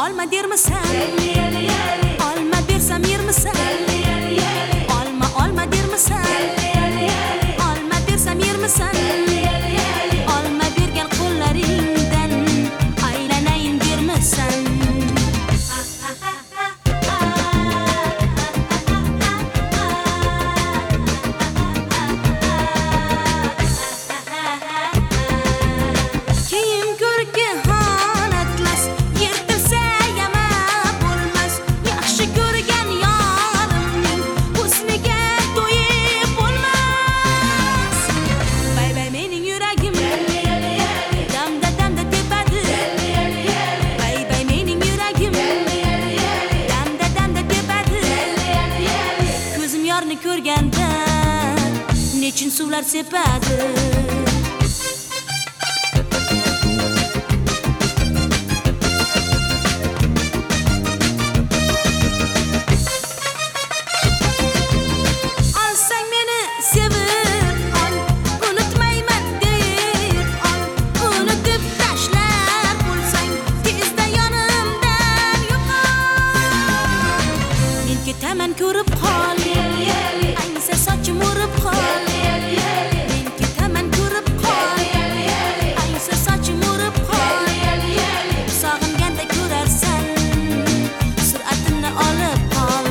olma dermisan? Olma bersam yermisan? Olma dermisan? Olma bersam yermisan? Olma bergan qo'llaringdan aylanayin dermisan? Kiyim ko'rki xonatlas, yirtilsa yama bo'lmas. Yaxshi ko'rgan yorimning husniga to'yib bo'lmas. Bay bay mening yuragim damda tepadi. Bay bay mening yuragim damda tepadi. Ko'zim yorni ko'rganda nechun suvlar sepadi. Olsang meni sevib ol, unutmayman deb ol. Unutib tashlar bo'lsang tezda yonimdan yo'qol. Men ketaman ko'rib qol, ayniqsa sochim o'rib qol. Men ketaman ko'rib qol, ayniqsa sochim o'rib qol. Sog'inganda ko'rarsan, sur'atimni olib qol.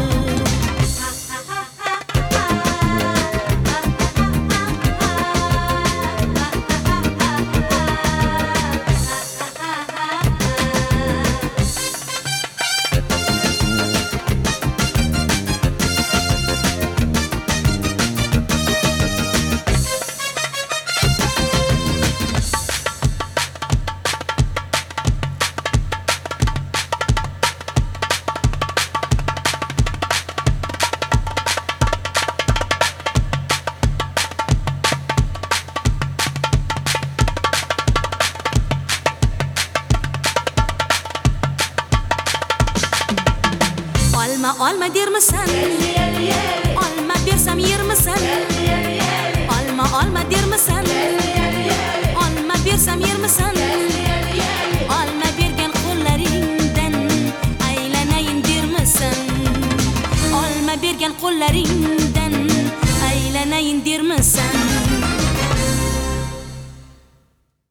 Olma dermisan? Olma bersam yermisan? Olma dermisan? Olma bersam yermisan? Olma bergan qo'llaringdan aylanayin dermisan? Olma bergan qo'llaringdan aylanayin dermisan?